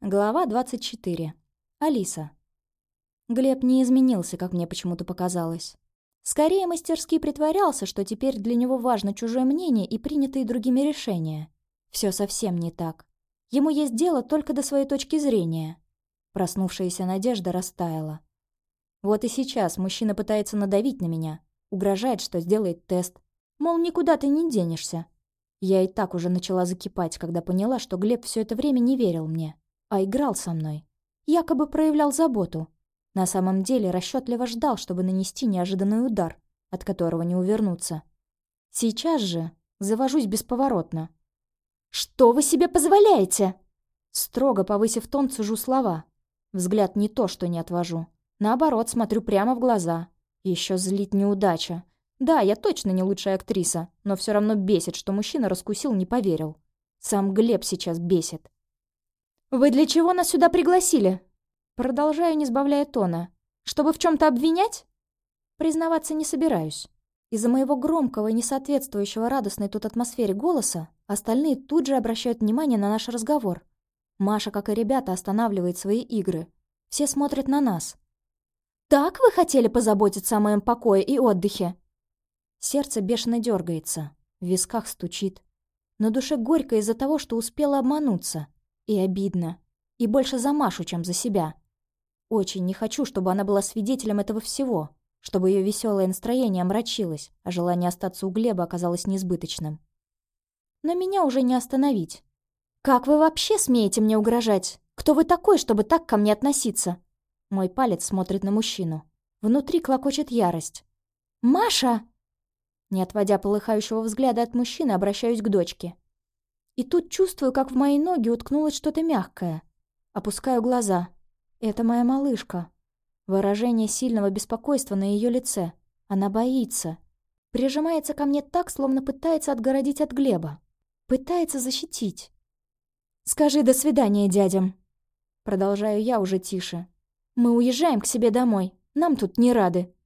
Глава 24. Алиса. Глеб не изменился, как мне почему-то показалось. Скорее мастерски притворялся, что теперь для него важно чужое мнение и принятые другими решения. Все совсем не так. Ему есть дело только до своей точки зрения. Проснувшаяся надежда растаяла. Вот и сейчас мужчина пытается надавить на меня, угрожает, что сделает тест. Мол, никуда ты не денешься. Я и так уже начала закипать, когда поняла, что Глеб все это время не верил мне, а играл со мной. Якобы проявлял заботу. На самом деле расчетливо ждал, чтобы нанести неожиданный удар, от которого не увернуться. Сейчас же завожусь бесповоротно. «Что вы себе позволяете?» Строго повысив тон, цежу слова. Взгляд не то, что не отвожу. Наоборот, смотрю прямо в глаза. Еще злит неудача. Да, я точно не лучшая актриса, но все равно бесит, что мужчина раскусил, не поверил. Сам Глеб сейчас бесит. «Вы для чего нас сюда пригласили?» Продолжаю, не сбавляя тона. «Чтобы в чем-то обвинять?» Признаваться не собираюсь. Из-за моего громкого и несоответствующего радостной тут атмосфере голоса остальные тут же обращают внимание на наш разговор. Маша, как и ребята, останавливает свои игры. Все смотрят на нас. «Так вы хотели позаботиться о моем покое и отдыхе?» Сердце бешено дергается, в висках стучит. На душе горько из-за того, что успела обмануться. И обидно. И больше за Машу, чем за себя. Очень не хочу, чтобы она была свидетелем этого всего, чтобы ее веселое настроение омрачилось, а желание остаться у Глеба оказалось несбыточным. Но меня уже не остановить. «Как вы вообще смеете мне угрожать? Кто вы такой, чтобы так ко мне относиться?» Мой палец смотрит на мужчину. Внутри клокочет ярость. «Маша!» Не отводя полыхающего взгляда от мужчины, обращаюсь к дочке. И тут чувствую, как в мои ноги уткнулось что-то мягкое. Опускаю глаза. Это моя малышка. Выражение сильного беспокойства на ее лице. Она боится. Прижимается ко мне так, словно пытается отгородить от Глеба. Пытается защитить. «Скажи «до свидания» дядям». Продолжаю я уже тише. «Мы уезжаем к себе домой. Нам тут не рады».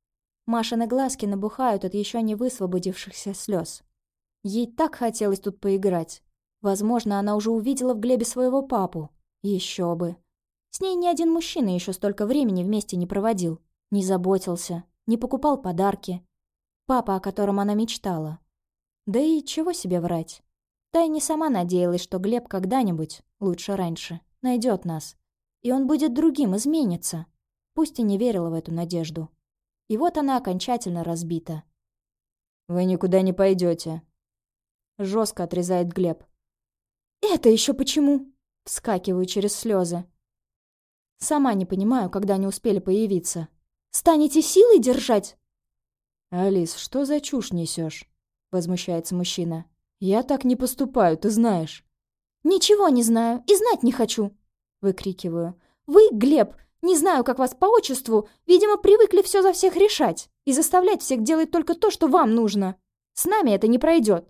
Машины глазки набухают от еще не высвободившихся слез. Ей так хотелось тут поиграть. Возможно, она уже увидела в Глебе своего папу. Еще бы. С ней ни один мужчина еще столько времени вместе не проводил. Не заботился, не покупал подарки. Папа, о котором она мечтала. Да и чего себе врать. Тайне сама надеялась, что Глеб когда-нибудь, лучше раньше, найдет нас. И он будет другим, изменится. Пусть и не верила в эту надежду. И вот она окончательно разбита. «Вы никуда не пойдете», — жестко отрезает Глеб. «Это еще почему?» — вскакиваю через слезы. Сама не понимаю, когда они успели появиться. «Станете силой держать?» «Алис, что за чушь несешь?» — возмущается мужчина. «Я так не поступаю, ты знаешь». «Ничего не знаю и знать не хочу!» — выкрикиваю. «Вы, Глеб, не знаю, как вас по отчеству, видимо, привыкли все за всех решать и заставлять всех делать только то, что вам нужно. С нами это не пройдет!»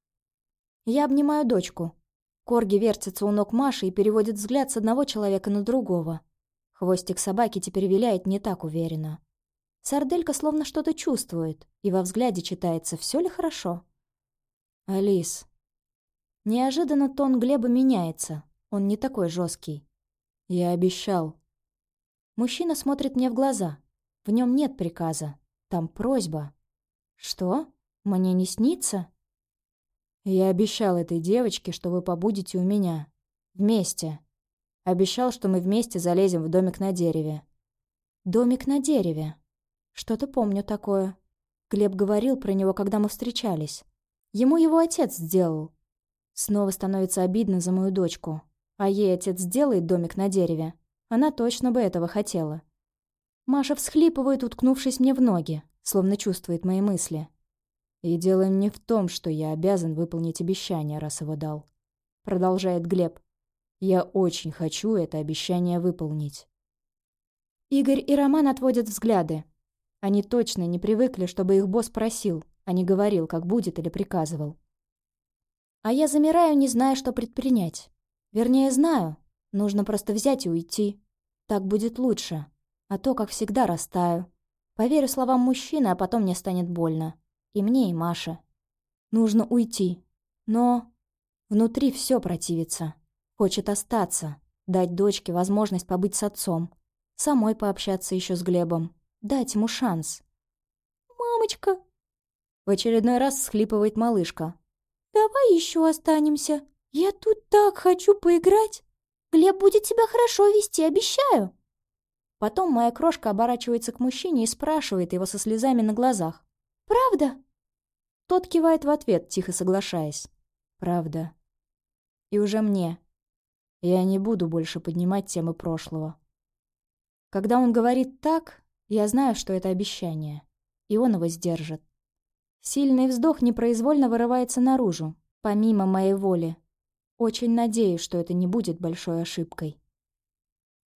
Я обнимаю дочку. Корги вертится у ног Маши и переводит взгляд с одного человека на другого. Хвостик собаки теперь виляет не так уверенно. Сарделька словно что-то чувствует, и во взгляде читается, все ли хорошо. «Алис». Неожиданно тон Глеба меняется. Он не такой жесткий. «Я обещал». Мужчина смотрит мне в глаза. В нем нет приказа. Там просьба. «Что? Мне не снится?» «Я обещал этой девочке, что вы побудете у меня. Вместе. Обещал, что мы вместе залезем в домик на дереве». «Домик на дереве. Что-то помню такое. Глеб говорил про него, когда мы встречались. Ему его отец сделал. Снова становится обидно за мою дочку. А ей отец сделает домик на дереве. Она точно бы этого хотела». Маша всхлипывает, уткнувшись мне в ноги, словно чувствует мои мысли. «И дело не в том, что я обязан выполнить обещание, раз его дал», — продолжает Глеб. «Я очень хочу это обещание выполнить». Игорь и Роман отводят взгляды. Они точно не привыкли, чтобы их босс просил, а не говорил, как будет или приказывал. А я замираю, не зная, что предпринять. Вернее, знаю. Нужно просто взять и уйти. Так будет лучше. А то, как всегда, растаю. Поверю словам мужчины, а потом мне станет больно. И мне, и Маше. Нужно уйти. Но внутри все противится. Хочет остаться. Дать дочке возможность побыть с отцом. Самой пообщаться еще с Глебом. Дать ему шанс. «Мамочка!» В очередной раз всхлипывает малышка. «Давай еще останемся. Я тут так хочу поиграть. Глеб будет тебя хорошо вести, обещаю». Потом моя крошка оборачивается к мужчине и спрашивает его со слезами на глазах. «Правда?» Тот кивает в ответ, тихо соглашаясь. «Правда. И уже мне. Я не буду больше поднимать темы прошлого». Когда он говорит так, я знаю, что это обещание, и он его сдержит. Сильный вздох непроизвольно вырывается наружу, помимо моей воли. Очень надеюсь, что это не будет большой ошибкой.